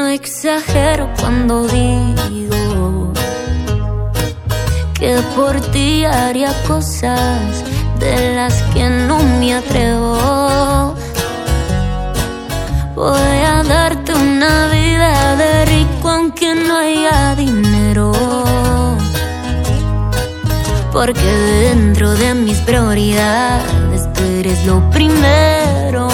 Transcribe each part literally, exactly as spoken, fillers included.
No exagero cuando digo que por ti haría cosas de las que no me atrevo. Voy a darte una vida de rico aunque no haya dinero, porque dentro de mis prioridades tú eres lo primero.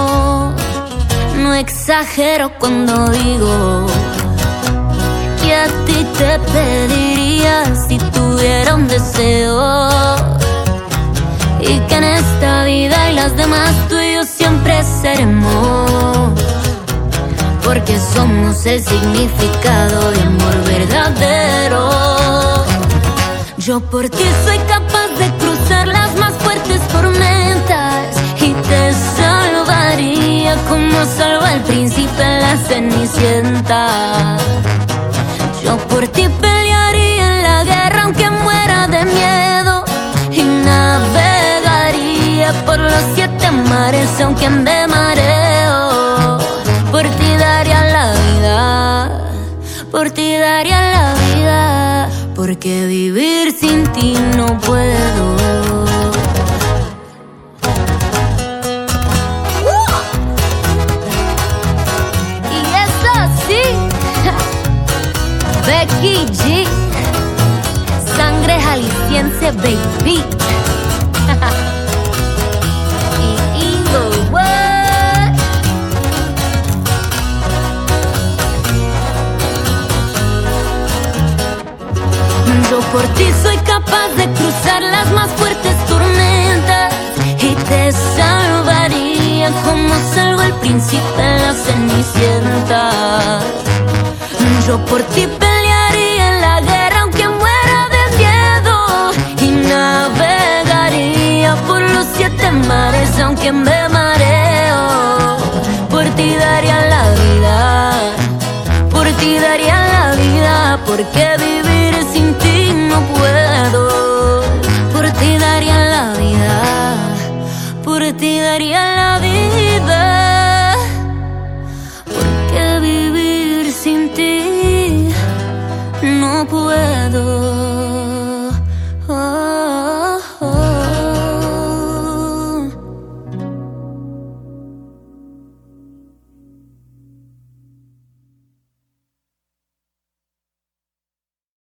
No exagero cuando digo que a ti te pediría si tuviera un deseo, y que en esta vida y las demás tú y yo siempre seremos, porque somos el significado de amor verdadero. Yo por ti soy capaz de cruzar las más fuertes tormentas y te salvaría como salva el príncipe en la Cenicienta. Yo por ti pelearía en la guerra aunque muera de miedo, y navegaría por los siete mares aunque ande mareo. Por ti daría la vida, por ti daría la vida, porque vivir sin ti no puedo. ¡Uh! Y es así, Becky G, sangre jalisciense, baby. Y Eagle, what? Yo por ti soy capaz de cruzar las más fuertes tormentas y te salvaría como salvo el príncipe en la Cenicienta. Yo por ti pelearía en la guerra aunque muera de miedo, y navegaría por los siete mares aunque me mareo. Por ti daría la vida, por ti daría la vida, porque vivir sin ti no puedo. Por ti daría la vida, por ti daría la vida.